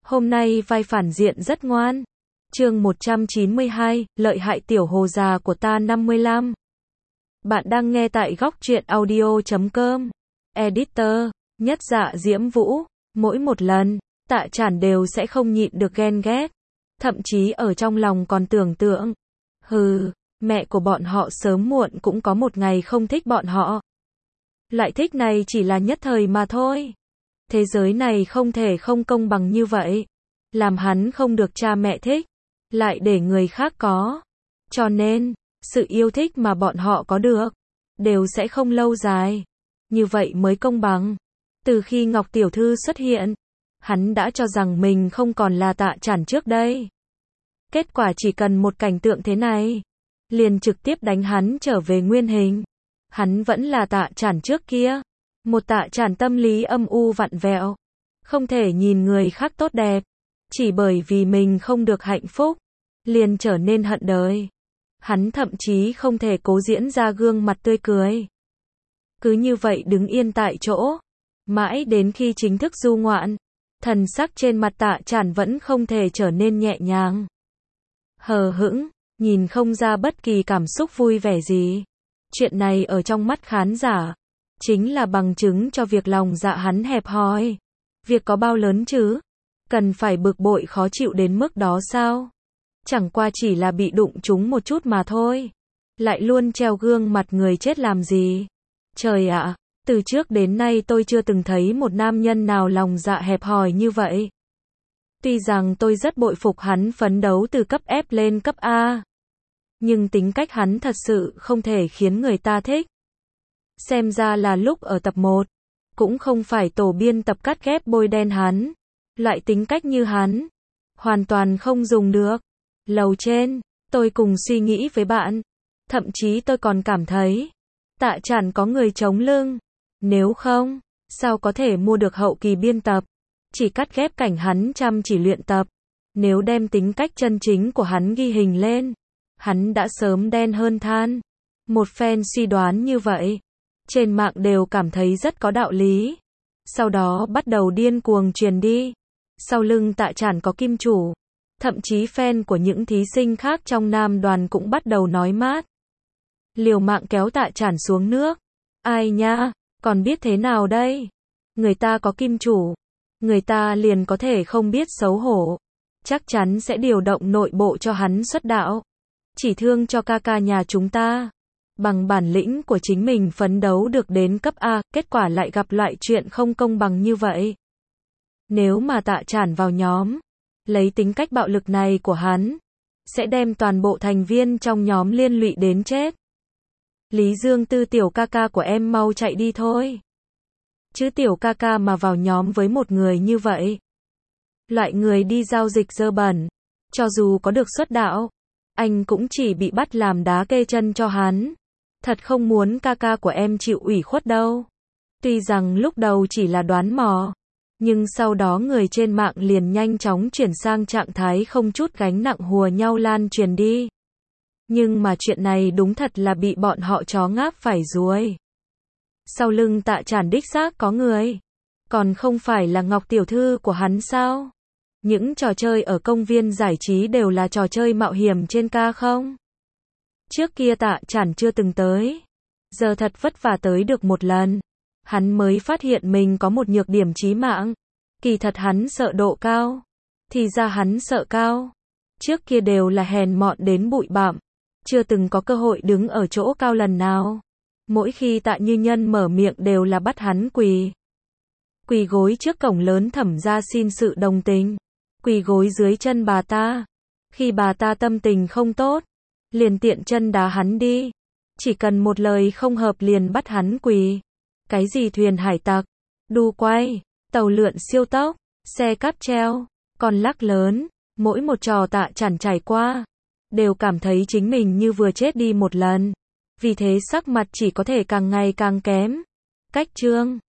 Hôm nay vai phản diện rất ngoan. Chương 192, lợi hại tiểu hồ già của ta 55. Bạn đang nghe tại góc truyện audio.com. Editor, Nhất Dạ Diễm Vũ. Mỗi một lần, Tạ Chản đều sẽ không nhịn được ghen ghét. Thậm chí ở trong lòng còn tưởng tượng. Mẹ của bọn họ sớm muộn cũng có một ngày không thích bọn họ. Lại thích này chỉ là nhất thời mà thôi. Thế giới này không thể không công bằng như vậy. Làm hắn không được cha mẹ thích, lại để người khác có. Cho nên, sự yêu thích mà bọn họ có được, đều sẽ không lâu dài. Như vậy mới công bằng. Từ khi Ngọc Tiểu Thư xuất hiện, hắn đã cho rằng mình không còn là Tạ Chản trước đây. Kết quả chỉ cần một cảnh tượng thế này, liền trực tiếp đánh hắn trở về nguyên hình. Hắn vẫn là Tạ Chản trước kia. Một Tạ Chản tâm lý âm u vặn vẹo. Không thể nhìn người khác tốt đẹp. Chỉ bởi vì mình không được hạnh phúc, liền trở nên hận đời. Hắn thậm chí không thể cố diễn ra gương mặt tươi cười. Cứ như vậy đứng yên tại chỗ. Mãi đến khi chính thức du ngoạn, thần sắc trên mặt Tạ Chản vẫn không thể trở nên nhẹ nhàng. Hờ hững, nhìn không ra bất kỳ cảm xúc vui vẻ gì. Chuyện này ở trong mắt khán giả, chính là bằng chứng cho việc lòng dạ hắn hẹp hòi. Việc có bao lớn chứ? Cần phải bực bội khó chịu đến mức đó sao? Chẳng qua chỉ là bị đụng trúng một chút mà thôi. Lại luôn treo gương mặt người chết làm gì? Trời ạ, từ trước đến nay tôi chưa từng thấy một nam nhân nào lòng dạ hẹp hòi như vậy. Tuy rằng tôi rất bội phục hắn phấn đấu từ cấp F lên cấp A. Nhưng tính cách hắn thật sự không thể khiến người ta thích. Xem ra là lúc ở tập 1, cũng không phải tổ biên tập cắt ghép bôi đen hắn. Loại tính cách như hắn, hoàn toàn không dùng được. Lầu trên, tôi cùng suy nghĩ với bạn. Thậm chí tôi còn cảm thấy, Tạ Chản có người chống lưng. Nếu không, sao có thể mua được hậu kỳ biên tập? Chỉ cắt ghép cảnh hắn chăm chỉ luyện tập. Nếu đem tính cách chân chính của hắn ghi hình lên, hắn đã sớm đen hơn than. Một phen suy đoán như vậy, trên mạng đều cảm thấy rất có đạo lý. Sau đó bắt đầu điên cuồng truyền đi. Sau lưng Tạ Chản có kim chủ. Thậm chí fan của những thí sinh khác trong nam đoàn cũng bắt đầu nói mát. Liều mạng kéo Tạ Chản xuống nước. Ai nha, còn biết thế nào đây? Người ta có kim chủ, người ta liền có thể không biết xấu hổ. Chắc chắn sẽ điều động nội bộ cho hắn xuất đạo. Chỉ thương cho ca ca nhà chúng ta. Bằng bản lĩnh của chính mình phấn đấu được đến cấp A, kết quả lại gặp loại chuyện không công bằng như vậy. Nếu mà Tạ Chản vào nhóm, lấy tính cách bạo lực này của hắn, sẽ đem toàn bộ thành viên trong nhóm liên lụy đến chết. Lý Dương Tư tiểu ca ca của em mau chạy đi thôi. Chứ tiểu ca ca mà vào nhóm với một người như vậy. Loại người đi giao dịch dơ bẩn. Cho dù có được xuất đạo, anh cũng chỉ bị bắt làm đá kê chân cho hắn. Thật không muốn ca ca của em chịu ủy khuất đâu. Tuy rằng lúc đầu chỉ là đoán mò. Nhưng sau đó người trên mạng liền nhanh chóng chuyển sang trạng thái không chút gánh nặng hùa nhau lan truyền đi. Nhưng mà chuyện này đúng thật là bị bọn họ chó ngáp phải ruồi. Sau lưng Tạ Chản đích xác có người. Còn không phải là Ngọc Tiểu Thư của hắn sao? Những trò chơi ở công viên giải trí đều là trò chơi mạo hiểm trên ca không? Trước kia Tạ Chản chưa từng tới. Giờ thật vất vả tới được một lần. Hắn mới phát hiện mình có một nhược điểm chí mạng. Kỳ thật hắn sợ độ cao. Thì ra hắn sợ cao. Trước kia đều là hèn mọn đến bụi bặm. Chưa từng có cơ hội đứng ở chỗ cao lần nào. Mỗi khi Tạ Như Nhân mở miệng đều là bắt hắn quỳ. Quỳ gối trước cổng lớn Thẩm gia xin sự đồng tình. Quỳ gối dưới chân bà ta. Khi bà ta tâm tình không tốt, liền tiện chân đá hắn đi. Chỉ cần một lời không hợp liền bắt hắn quỳ. Cái gì thuyền hải tặc, đu quay, tàu lượn siêu tốc, xe cáp treo, con lắc lớn, mỗi một trò Tạ Chản trải qua, đều cảm thấy chính mình như vừa chết đi một lần. Vì thế sắc mặt chỉ có thể càng ngày càng kém. Cách chương